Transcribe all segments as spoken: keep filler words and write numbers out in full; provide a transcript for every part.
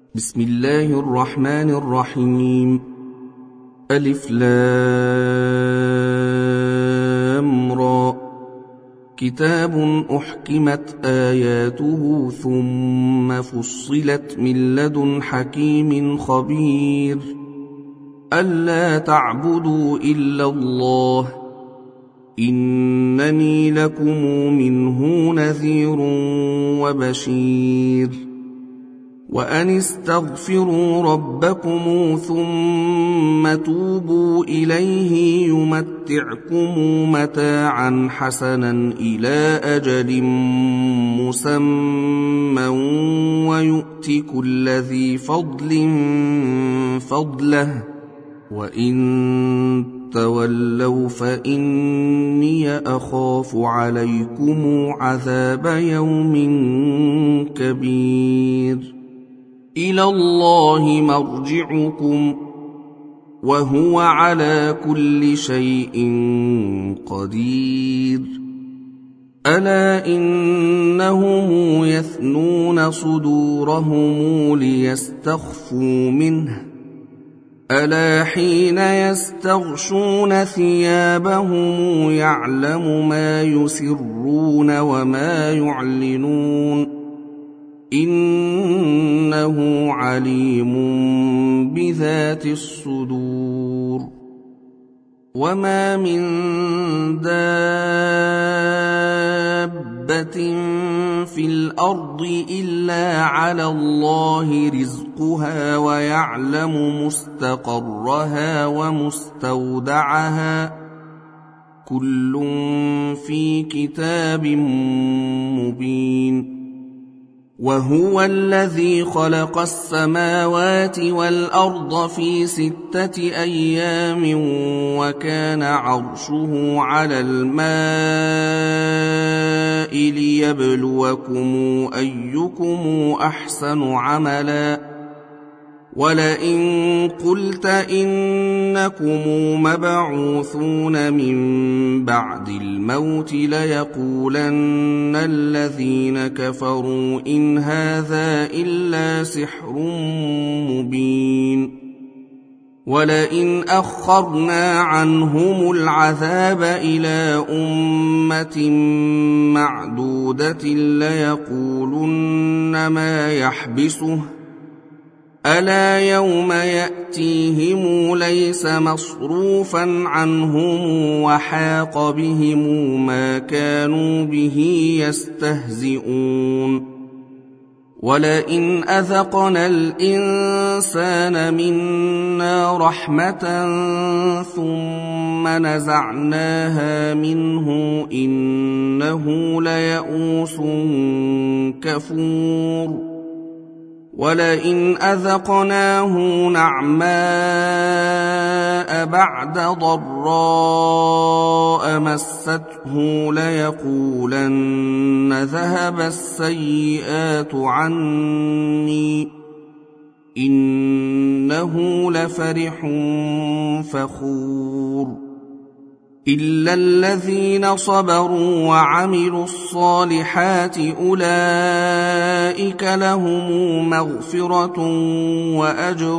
بسم الله الرحمن الرحيم. ألف لام را. كتاب أحكمت آياته ثم فصلت من لدن حكيم خبير ألا تعبدوا إلا الله إنني لكم منه نذير وبشير. وأن استغفروا ربكم ثم توبوا إليه يمتعكم متاعا حسنا إلى أجل مسمى ويؤت كل ذي فضل فضله وإن تولوا فإني أخاف عليكم عذاب يوم كبير. إلى الله مرجعكم وهو على كل شيء قدير. ألا إنهم يثنون صدورهم ليستخفوا منه ألا حين يستغشون ثيابهم يعلم ما يسرون وما يعلنون إنه عليم بذات الصدور. وما من دابة في الأرض إلا على الله رزقها ويعلم مستقرها ومستودعها كل في كتاب مبين. وهو الذي خلق السماوات والأرض في ستة أيام وكان عرشه على الماء ليبلوكم أيكم أحسن عملا. ولئن قلت إنكم مبعوثون من بعد الموت ليقولن الذين كفروا إن هذا إلا سحر مبين. ولئن أخرنا عنهم العذاب إلى أمة معدودة ليقولن ما يحبسه ألا يوم يأتيهم ليس مصروفا عنهم وحاق بهم ما كانوا به يستهزئون. ولئن أذقنا الإنسان منا رحمة ثم نزعناها منه إنه ليئوس كفور. ولئن أذقناه نعماء بعد ضراء مسته ليقولن ذهب السيئات عني إنه لفرح فخور. إلا الذين صبروا وعملوا الصالحات أولئك لهم مغفرة وأجر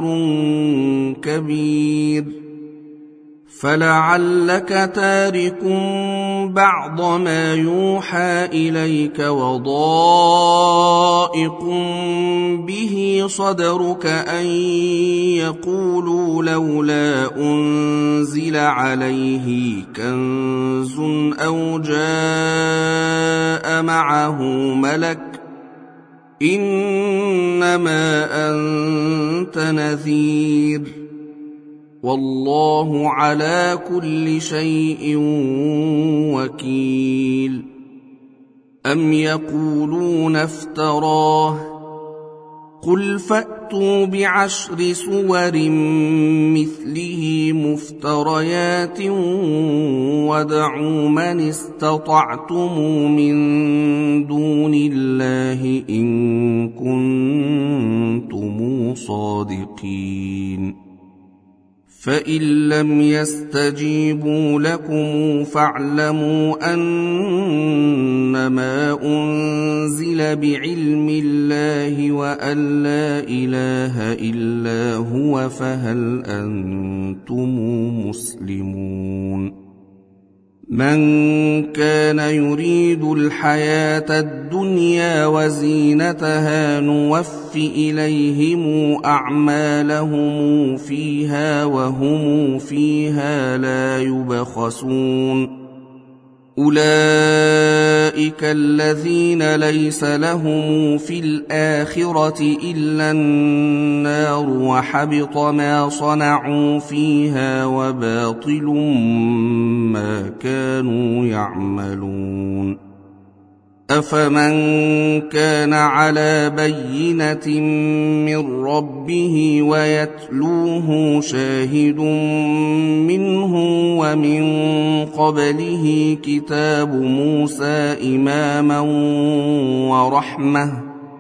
كبير. فلعلك تارك بعض ما يوحى إليك وضائق به صدرك أن يقولوا لولا أنزل عليه كنز أو جاء معه ملك إنما أنت نذير والله على كل شيء وكيل. أم يقولون افتراه قل فأتوا بعشر سور مثله مفتريات وادعوا من استطعتم من دون الله إن كنتم صادقين. فإن لم يستجيبوا لكم فاعلموا أنما أنزل بعلم الله وأن لا إله إلا هو فهل أنتم مسلمون. من كان يريد الحياة الدنيا وزينتها نوف إليهم أعمالهم فيها وهم فيها لا يبخسون. أولئك الذين ليس لهم في الآخرة إلا النار وحبط ما صنعوا فيها وباطل ما كانوا يعملون. أفمن كان على بينة من ربه ويتلوه شاهد منه ومن قبله كتاب موسى إماما ورحمة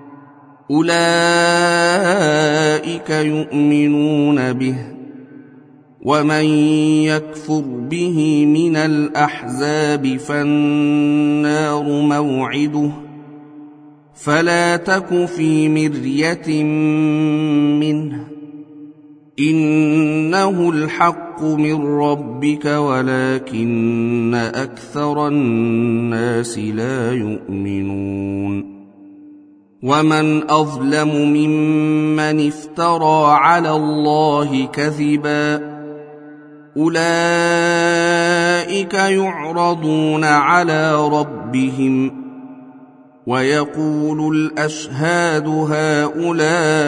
أولئك يؤمنون به. ومن يكفر به من الأحزاب فالنار موعده فلا تك في مرية منه إنه الحق من ربك ولكن أكثر الناس لا يؤمنون. ومن أظلم ممن افترى على الله كذبا أولئك يعرضون على ربهم ويقول الأشهاد هؤلاء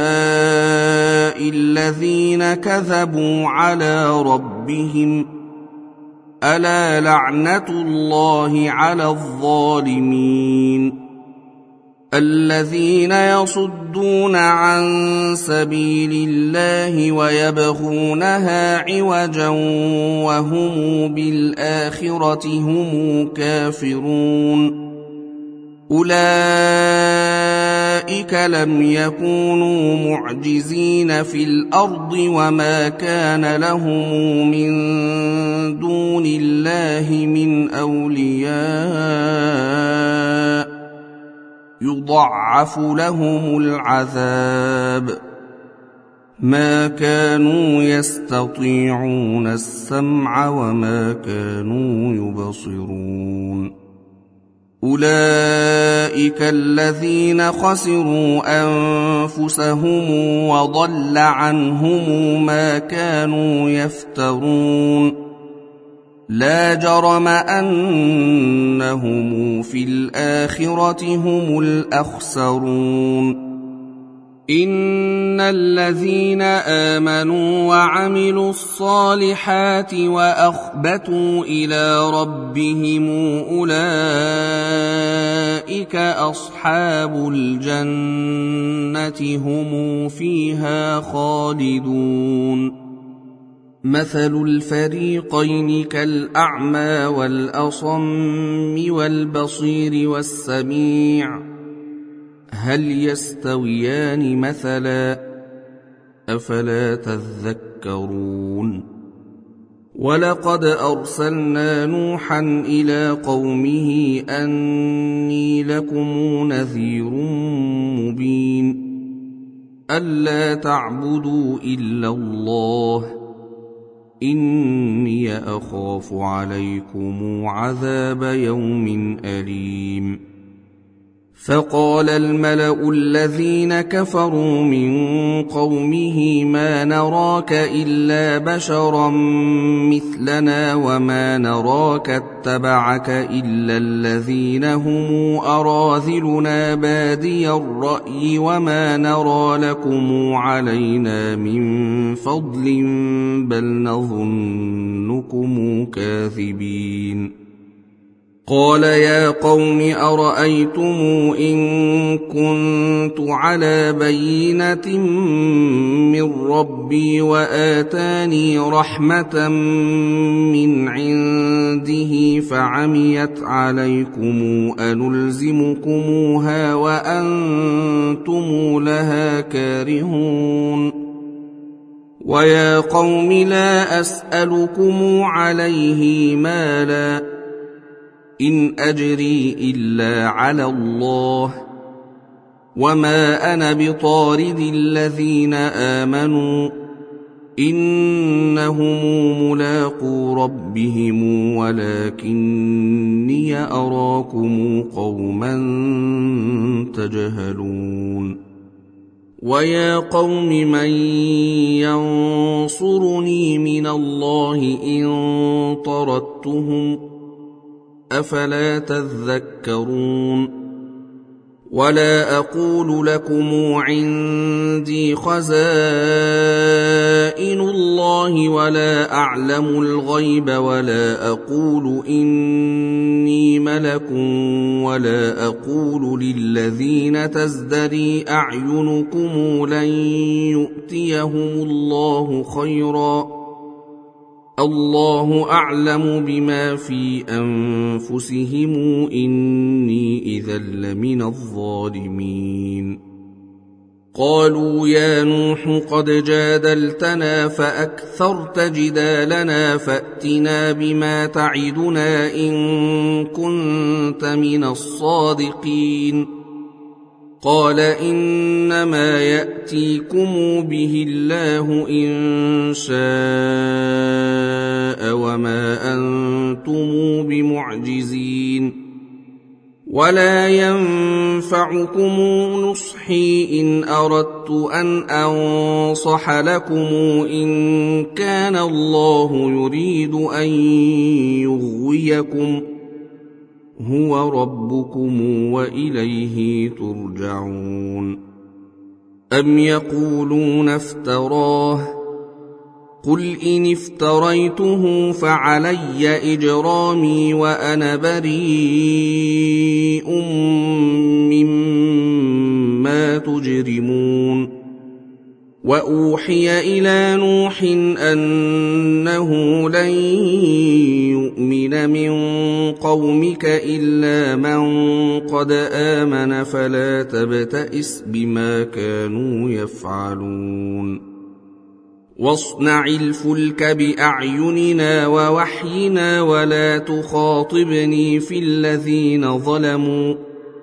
الذين كذبوا على ربهم ألا لعنة الله على الظالمين الذين يصدون عن سبيل الله ويبغونها عوجا وهم بالآخرة هم كافرون. أولئك لم يكونوا معجزين في الأرض وما كان لهم من دون الله من أولياء يضعف لهم العذاب ما كانوا يستطيعون السمع وما كانوا يبصرون. أولئك الذين خسروا أنفسهم وضل عنهم ما كانوا يفترون. لا جرم أنهم في الآخرة هم الأخسرون. إن الذين آمنوا وعملوا الصالحات وأخبتوا إلى ربهم أولئك أصحاب الجنة هم فيها خالدون. مثل الفريقين كالأعمى والأصم والبصير والسميع هل يستويان مثلا أفلا تذكرون. ولقد أرسلنا نوحا إلى قومه أني لكم نذير مبين ألا تعبدوا إلا الله إني أخاف عليكم عذاب يوم أليم. فقال الملأ الذين كفروا من قومه ما نراك إلا بشرا مثلنا وما نراك اتبعك إلا الذين هم أراذلنا بادي الرأي وما نرى لكم علينا من فضل بل نظنكم كاذبين. قال يا قوم أرأيتم إن كنت على بينة من ربي وآتاني رحمة من عنده فعميت عليكم أنلزمكموها وأنتم لها كارهون. ويا قوم لا أسألكم عليه مالا إن أجري إلا على الله وما أنا بطارد الذين آمنوا إنهم ملاقو ربهم ولكني أراكم قوما تجهلون ويا قوم من ينصرني من الله إن طردتهم أفلا تذكرون ولا أقول لكم عندي خزائن الله ولا أعلم الغيب ولا أقول إني ملك ولا أقول للذين تزدري أعينكم لن يؤتيهم الله خيرا الله أعلم بما في أنفسهم إني إذا لمن الظالمين قالوا يا نوح قد جادلتنا فأكثرت جدالنا فأتنا بما تعدنا إن كنت من الصادقين قال إنما يأتيكم به الله إن شاء وما أنتم بمعجزين ولا ينفعكم نصحي إن أردت أن أنصح لكم إن كان الله يريد أن يغويكم هو ربكم وإليه ترجعون أم يقولون افتراه قل إن افتريته فعلي إجرامي وأنا بريء مما تجرمون وأوحي إلى نوح أنه لن يؤمن من قومك إلا من قد آمن فلا تبتئس بما كانوا يفعلون واصنع الفلك بأعيننا ووحينا ولا تخاطبني في الذين ظلموا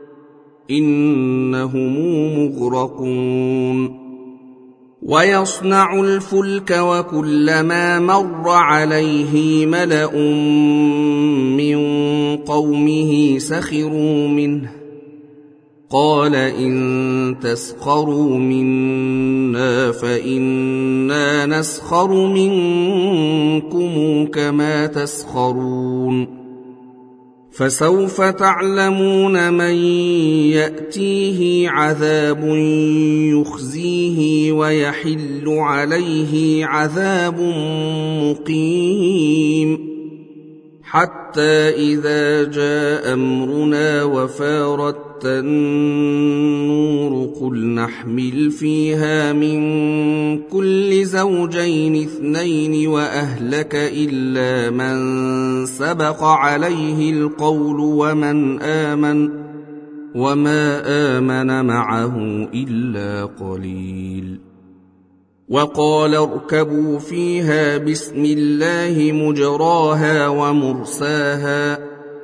إنهم مغرقون ويصنع الفلك وكلما مر عليه ملأ من قومه سخروا منه قال إن تسخروا منا فإنا نسخر منكم كما تسخرون فسوف تعلمون من يأتيه عذاب يخزيه ويحل عليه عذاب مقيم حتى إذا جاء أمرنا وفارت النور قل نحمل فيها من كل زوجين اثنين وأهلك إلا من سبق عليه القول ومن آمن وما آمن معه إلا قليل وقال اركبوا فيها بسم الله مجراها ومرساها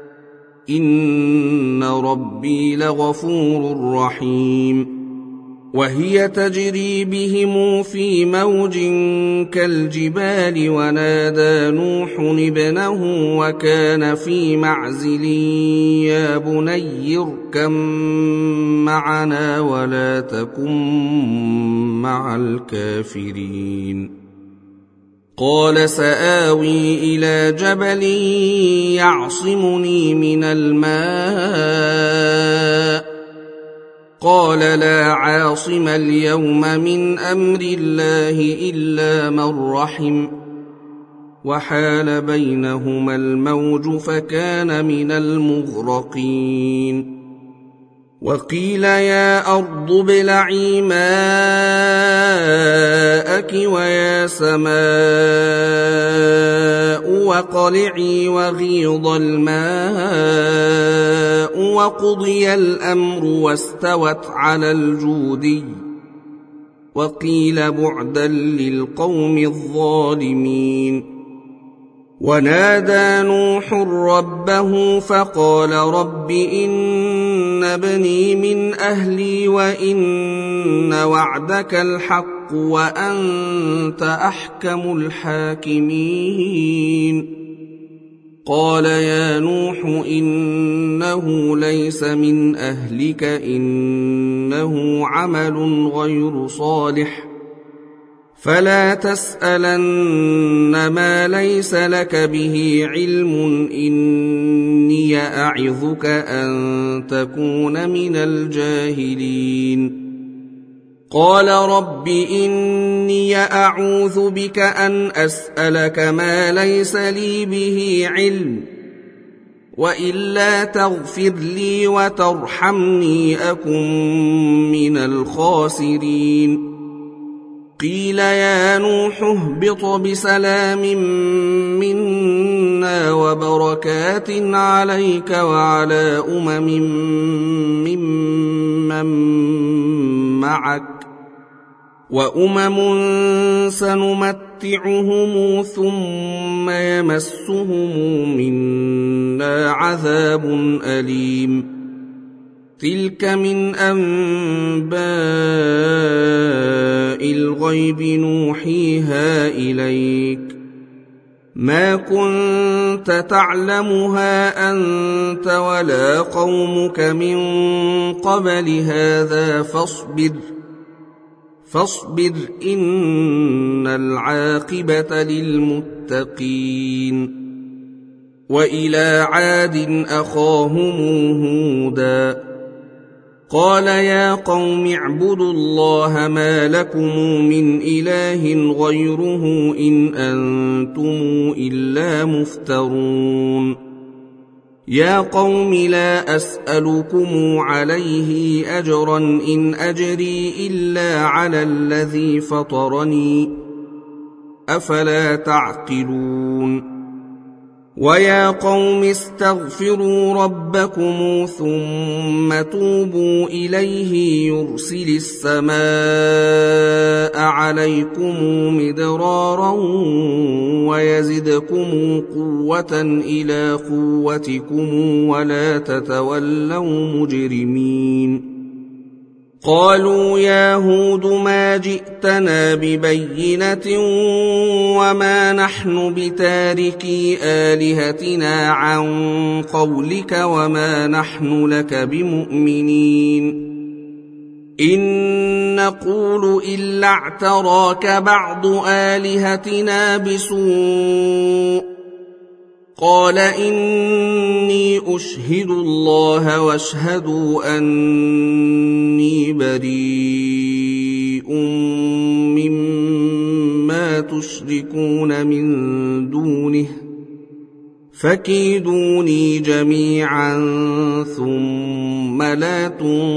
إن ربي لغفور رحيم وهي تجري بهم في موج كالجبال ونادى نوح ابنه وكان في معزل يا بني اركب معنا ولا تكن مع الكافرين قال سآوي إلى جبل يعصمني من الماء قال لا عاصم اليوم من أمر الله إلا من رحم وحال بينهما الموج فكان من المغرقين وقيل يا أرض ابلعي ماءك ويا سماء وقلعي وغيض الماء وقضي الأمر واستوت على الجودي وقيل بعدا للقوم الظالمين. ونادى نوح ربه فقال رب إن ابني من أهلي وإن وعدك الحق وأنت أحكم الحاكمين. قال يا نوح إنه ليس من أهلك إنه عمل غير صالح فلا تسألن ما ليس لك به علم إني أعظك أن تكون من الجاهلين. قال رب إني أعوذ بك أن أسألك ما ليس لي به علم وإلا تغفر لي وترحمني أكن من الخاسرين. قيل يا نوح اهبط بسلام منا وبركات عليك وعلى أمم ممن معك وأمم سنمتعهم ثم يمسهم منا عذاب أليم. تلك من أنباء الغيب نوحيها إليك ما كنت تعلمها أنت ولا قومك من قبل هذا فاصبر فاصبر إن العاقبة للمتقين. وإلى عاد أخاهم هودا قال يا قوم اعبدوا الله ما لكم من إله غيره إن أنتم إلا مفترون. يا قوم لا أسألكم عليه أجرا إن أجري إلا على الذي فطرني أفلا تعقلون. ويا قوم استغفروا ربكم ثم توبوا إليه يرسل السماء عليكم مدرارا ويزدكم قوة إلى قوتكم ولا تتولوا مجرمين. قالوا يا هود ما جئتنا ببينة وما نحن بتاركي آلهتنا عن قولك وما نحن لك بمؤمنين إن نقول إلا اعتراك بعض آلهتنا بسوء. قال إني أشهد الله واشهدوا أني بريء مما تشركون من دونه فكيدوني جميعا ثم لا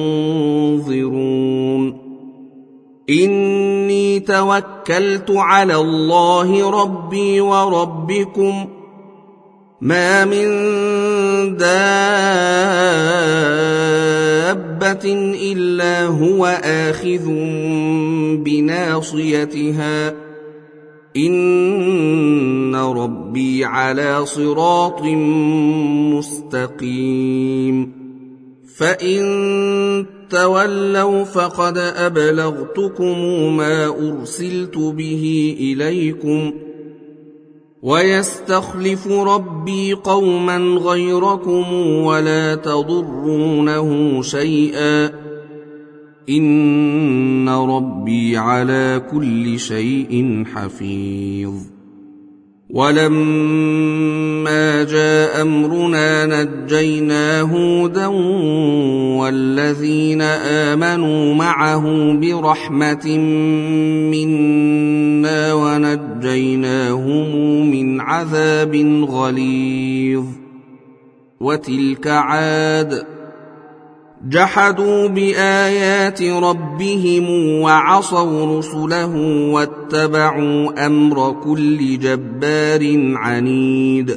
تنظرون. إني توكلت على الله ربي وربكم ما من دابة إلا هو آخذ بناصيتها إن ربي على صراط مستقيم. فإن تولوا فقد أبلغتكم ما أرسلت به إليكم ويستخلف ربي قوما غيركم ولا تضرونه شيئا إن ربي على كل شيء حفيظ. ولما جاء أمرنا نجينا هودا والذين آمنوا معه برحمة منا ونجيناهم من عذاب غليظ. وتلك عاد جحدوا بآيات ربهم وعصوا رسله واتبعوا أمر كل جبار عنيد.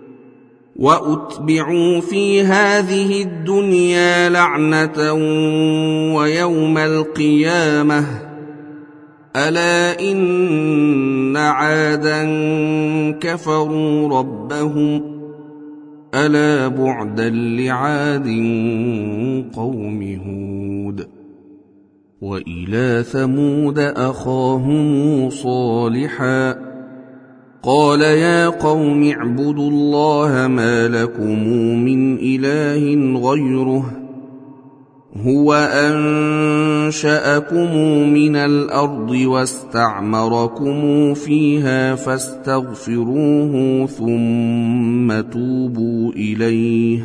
وأتبعوا في هذه الدنيا لعنة ويوم القيامة ألا إن عادا كفروا ربهم ألا بعدا لعاد قوم هود وإلى ثمود أخاهم صالحا قال يا قوم اعبدوا الله ما لكم من إله غيره هو أنشأكم من الأرض واستعمركم فيها فاستغفروه ثم توبوا إليه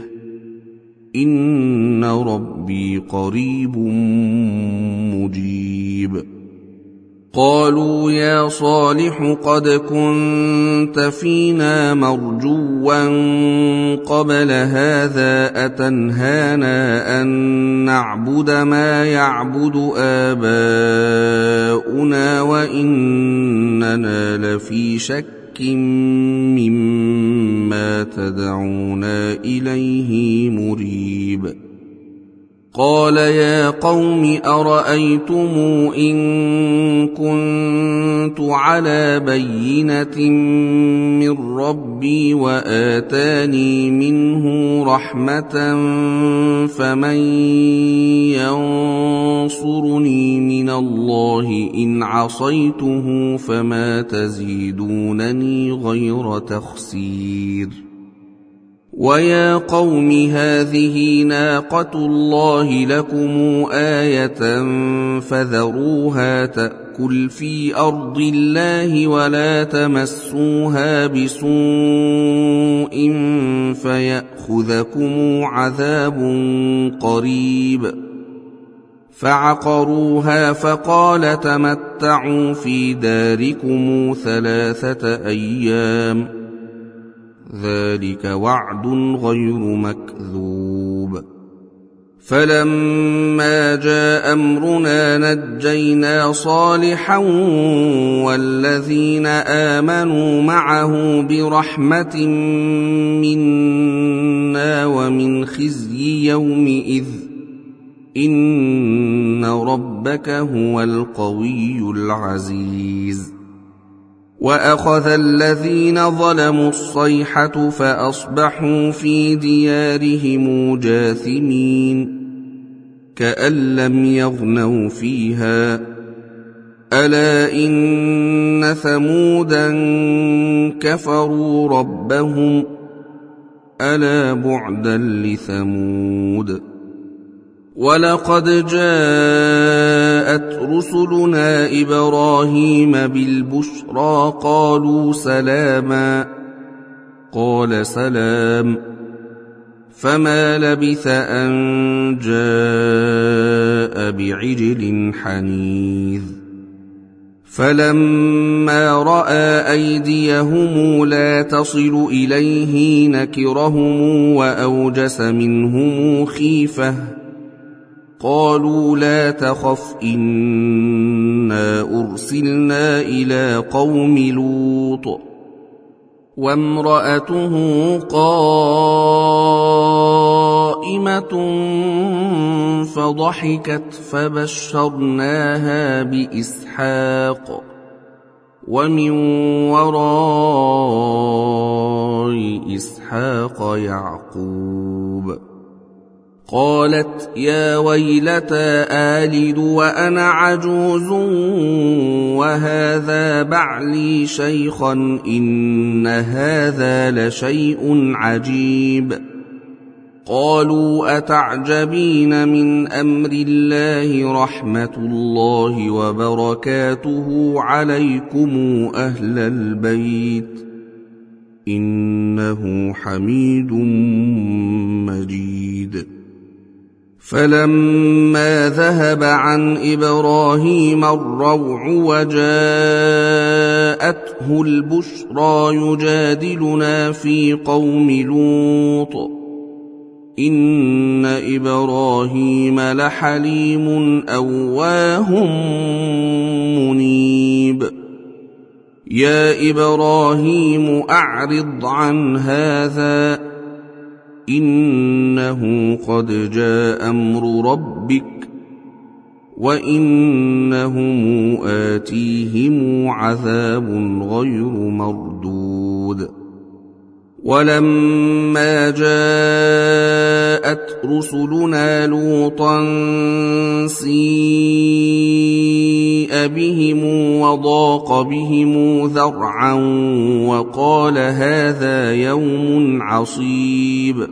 إن ربي قريب مجيب قالوا يا صالح قد كنت فينا مرجوا قبل هذا أتنهانا أن نعبد ما يعبد آباؤنا وإننا لفي شك مما تدعونا إليه مريب قال يا قوم أرأيتم إن كنت على بينة من ربي وآتاني منه رحمة فمن ينصرني من الله إن عصيته فما تزيدونني غير تخسير ويا قوم هذه ناقة الله لكم آية فذروها تأكل في أرض الله ولا تمسوها بسوء فيأخذكم عذاب قريب فعقروها فقال تمتعوا في داركم ثلاثة أيام ذلك وعد غير مكذوب فلما جاء أمرنا نجينا صالحا والذين آمنوا معه برحمة منا ومن خزي يومئذ إن ربك هو القوي العزيز وأخذ الذين ظلموا الصيحة فأصبحوا في ديارهم جاثمين كأن لم يغنوا فيها ألا إن ثمودا كفروا ربهم ألا بعدا لثمود ولقد جاءت رسلنا إبراهيم بالبشرى قالوا سلاما قال سلام فما لبث أن جاء بعجل حنيذ فلما رأى أيديهم لا تصل إليه نكرهم وأوجس منهم خيفة قالوا لا تخف إنا أرسلنا إلى قوم لوط وامرأته قائمة فضحكت فبشرناها بإسحاق ومن وراء إسحاق يعقوب قالت يا ويلتى آلد وأنا عجوز وهذا بعلي شيخا إن هذا لشيء عجيب قالوا أتعجبين من أمر الله رحمة الله وبركاته عليكم أهل البيت إنه حميد مجيد فلما ذهب عن إبراهيم الروع وجاءته البشرى يجادلنا في قوم لوط إن إبراهيم لحليم أواه منيب يا إبراهيم أعرض عن هذا إنه قد جاء أمر ربك وإنهم آتيهم عذاب غير مردود ولما جاءت رسلنا لوطا سيء بهم وضاق بهم ذرعا وقال هذا يوم عصيب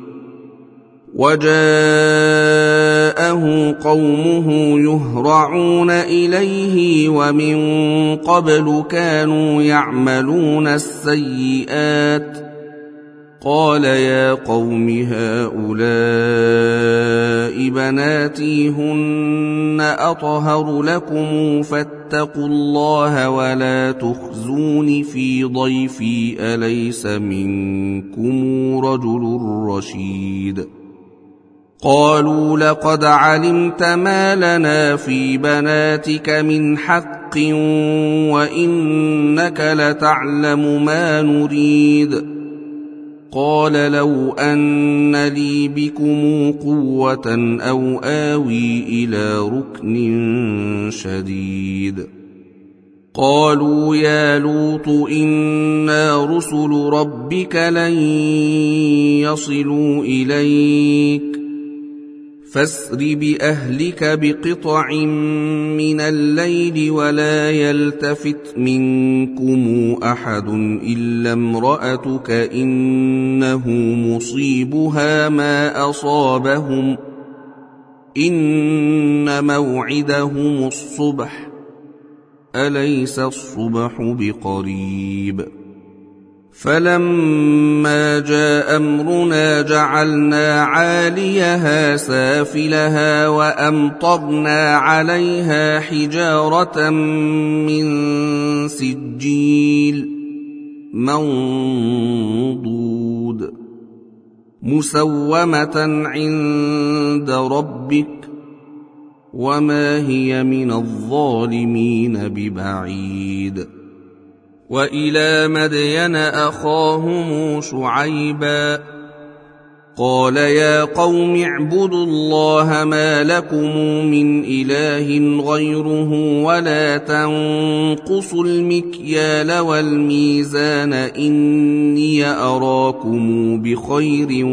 وجاءه قومه يهرعون إليه ومن قبل كانوا يعملون السيئات قال يا قوم هؤلاء بناتي هن أطهر لكم فاتقوا الله ولا تخزون في ضيفي أليس منكم رجل رشيد قالوا لقد علمت ما لنا في بناتك من حق وإنك لتعلم ما نريد قال لو أن لي بكم قوة أو آوي إلى ركن شديد قالوا يا لوط إنا رسل ربك لن يصلوا إليك فاسر بأهلك بقطع من الليل ولا يلتفت منكم أحد إلا امرأتك إنه مصيبها ما أصابهم إن موعدهم الصبح أليس الصبح بقريب فلما جاء أمرنا جعلنا عاليها سافلها وأمطرنا عليها حجارة من سجيل منضود مسومة عند ربك وما هي من الظالمين ببعيد وإلى مدين أخاهم شعيبا قال يا قوم اعبدوا الله ما لكم من إله غيره ولا تنقصوا المكيال والميزان إني أراكم بخير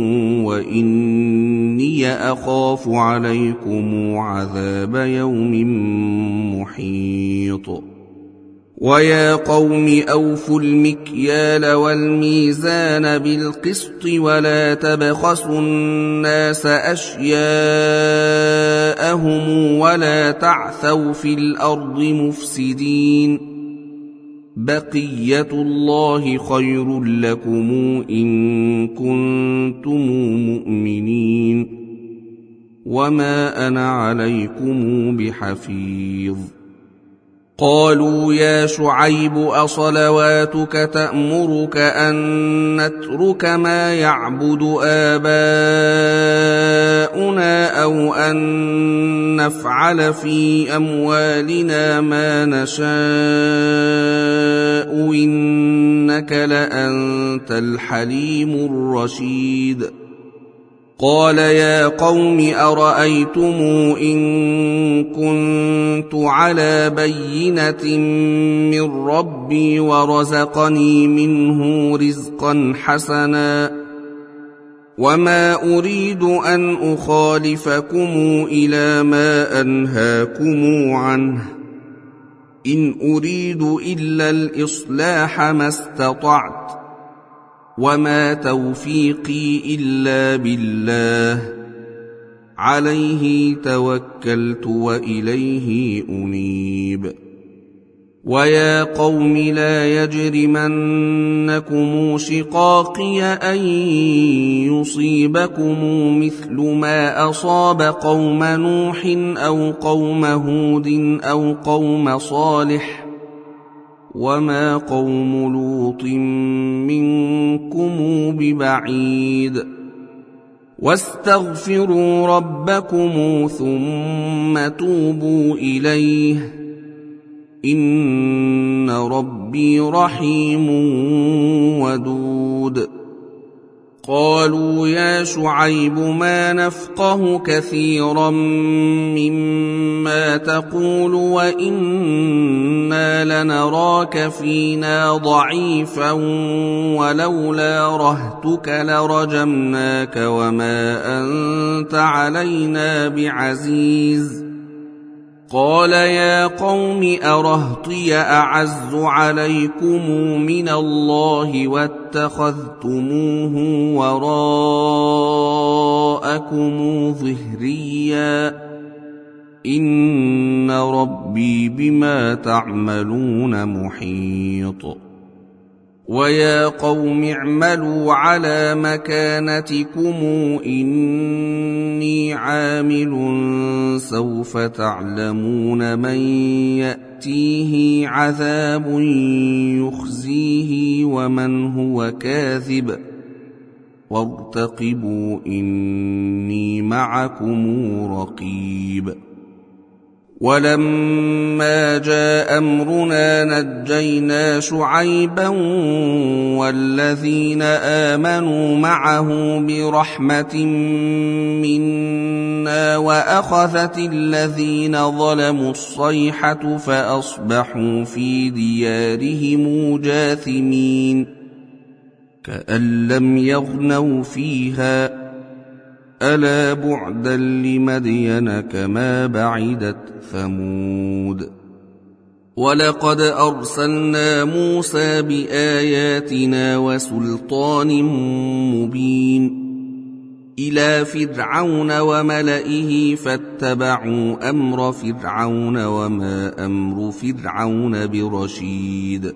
وإني أخاف عليكم عذاب يوم محيط ويا قوم أوفوا المكيال والميزان بالقسط ولا تبخسوا الناس أشياءهم ولا تعثوا في الأرض مفسدين بقية الله خير لكم إن كنتم مؤمنين وما أنا عليكم بحفيظ قالوا يا شعيب أصلواتك تأمرك أن نترك ما يعبد آباؤنا أو أن نفعل في أموالنا ما نشاء إنك لأنت الحليم الرشيد قال يا قوم أرأيتم إن كنت على بينة من ربي ورزقني منه رزقا حسنا وما أريد أن أخالفكم إلى ما أنهاكم عنه إن أريد إلا الإصلاح ما استطعت وما توفيقي إلا بالله عليه توكلت وإليه أنيب ويا قوم لا يجرمنكم شقاقي أن يصيبكم مثل ما أصاب قوم نوح أو قوم هود أو قوم صالح وما قوم لوط منكم ببعيد واستغفروا ربكم ثم توبوا إليه إن ربي رحيم ودود قالوا يا شعيب ما نفقه كثيرا مما تقول وإنا لنراك فينا ضعيفا ولولا رهتك لرجمناك وما أنت علينا بعزيز. قال يا قوم أرهطي أعز عليكم من الله واتخذتموه وراءكم ظهريا إن ربي بما تعملون محيط. ويا قوم اعملوا على مكانتكم إني عامل سوف تعلمون من يأتيه عذاب يخزيه ومن هو كاذب وارتقبوا إني معكم رقيب. ولما جاء أمرنا نجينا شعيبا والذين آمنوا معه برحمة منا وأخذت الذين ظلموا الصيحة فأصبحوا في ديارهم جاثمين كأن لم يغنوا فيها ألا بعدا لمدين كما بعدت ثمود. ولقد أرسلنا موسى بآياتنا وسلطان مبين إلى فرعون وملئه فاتبعوا أمر فرعون وما أمر فرعون برشيد.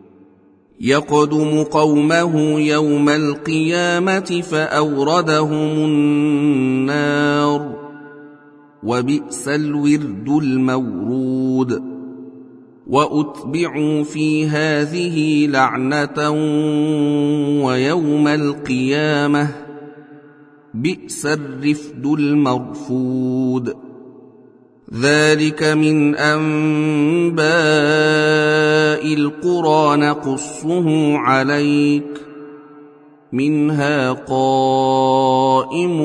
يقدم قومه يوم القيامة فأوردهم النار وبئس الورد المورود. وأتبعوا في هذه لعنة ويوم القيامة بئس الرفد المرفود. ذلك من أنباء القرى نقصه عليك منها قائم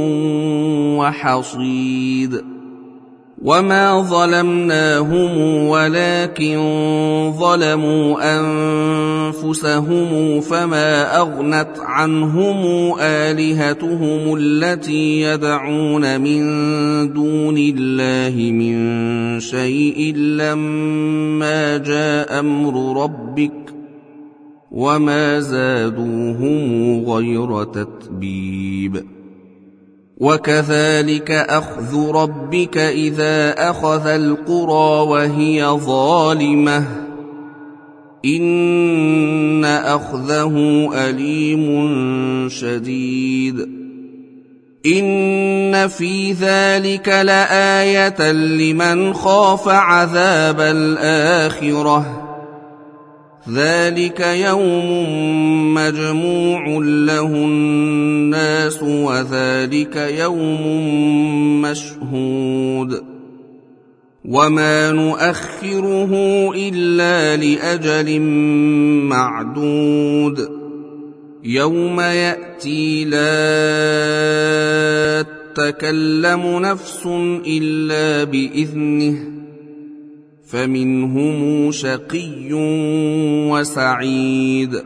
وحصيد. وما ظلمناهم ولكن ظلموا أنفسهم فما أغنت عنهم آلهتهم التي يدعون من دون الله من شيء لما جاء أمر ربك وما زادوهم غير تتبيب. وكذلك أخذ ربك إذا أخذ القرى وهي ظالمة إن أخذه أليم شديد. إن في ذلك لآية لمن خاف عذاب الآخرة ذلك يوم مجموع له الناس وذلك يوم مشهود. وما نؤخره إلا لأجل معدود يوم يأتي لا تكلم نفس إلا بإذنه فمنهم شقي وسعيد.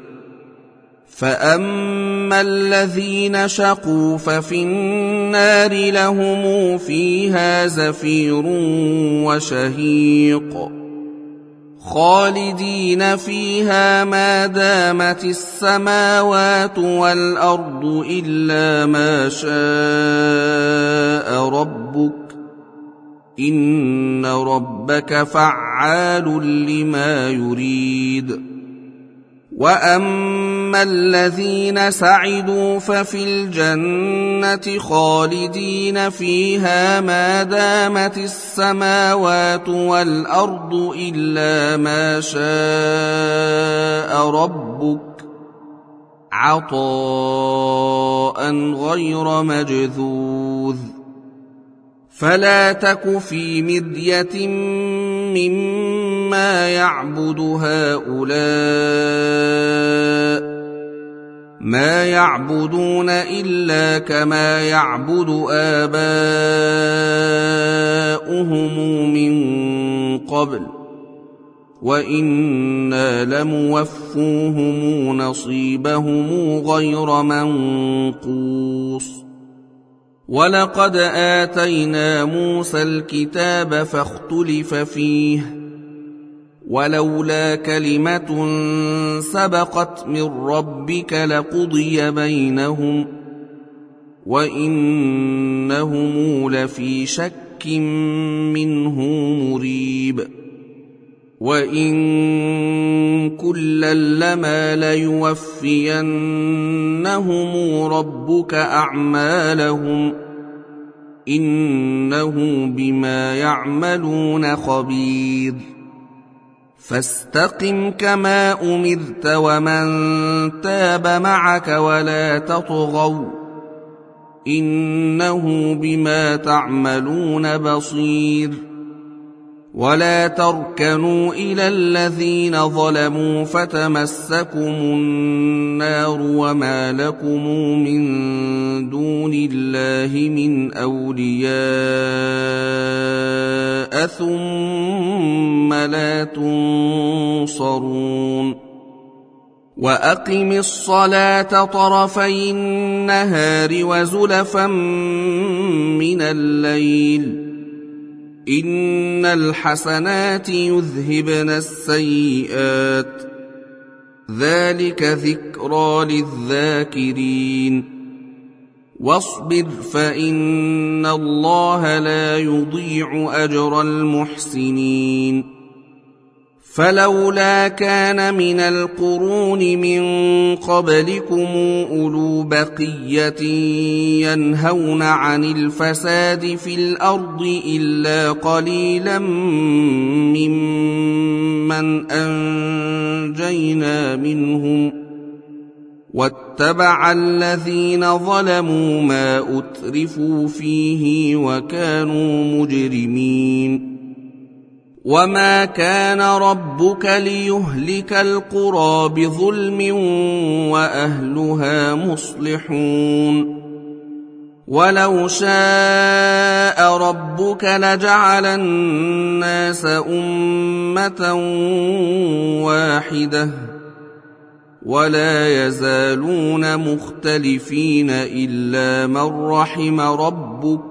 فأما الذين شقوا ففي النار لهم فيها زفير وشهيق خالدين فيها ما دامت السماوات والأرض إلا ما شاء ربك إن ربك فعال لما يريد. وأما الذين سعدوا ففي الجنة خالدين فيها ما دامت السماوات والأرض إلا ما شاء ربك عطاء غير مجذوذ. فلا تك في مرية مما يعبد هؤلاء ما يعبدون إلا كما يعبد آباؤهم من قبل وإنا لموفوهم نصيبهم غير منقوص ولقد آتينا موسى الكتاب فاختلف فيه ولولا كلمة سبقت من ربك لقضي بينهم وإنهم لفي شك منه مريب وإن كلا لما ليوفينهم ربك أعمالهم إنه بما يعملون خبير فاستقم كما أمرت ومن تاب معك ولا تطغوا إنه بما تعملون بصير ولا تركنوا إلى الذين ظلموا فتمسكم النار وما لكم من دون الله من أولياء ثم لا تنصرون وأقم الصلاة طرفي النهار وزلفا من الليل إن الحسنات يذهبن السيئات ذلك ذكرى للذاكرين واصبر فإن الله لا يضيع أجر المحسنين فلولا كان من القرون من قبلكم أولو بقية ينهون عن الفساد في الأرض إلا قليلا ممن أنجينا منهم واتبع الذين ظلموا ما أترفوا فيه وكانوا مجرمين وما كان ربك ليهلك القرى بظلم وأهلها مصلحون ولو شاء ربك لجعل الناس أمة واحدة ولا يزالون مختلفين إلا من رحم ربك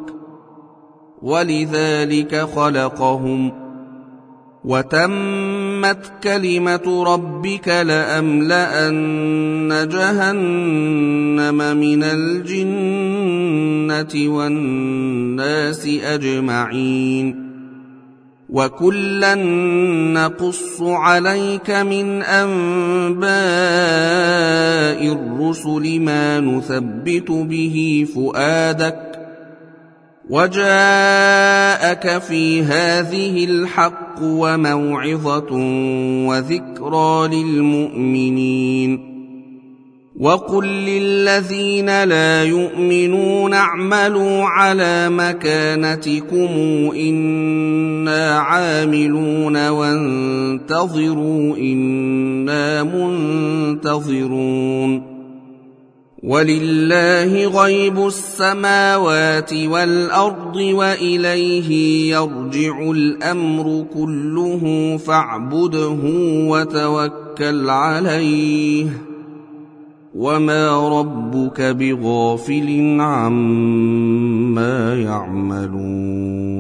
ولذلك خلقهم وتمت كلمة ربك لأملأن جهنم من الجنة والناس أجمعين وكلا نقص عليك من أنباء الرسل ما نثبت به فؤادك وجاءك في هذه الحق وموعظة وذكرى للمؤمنين وقل للذين لا يؤمنون اعملوا على مكانتكم إنا عاملون وانتظروا إنا منتظرون ولله غيب السماوات والأرض وإليه يرجع الأمر كله فاعبده وتوكل عليه وما ربك بغافل عما يعملون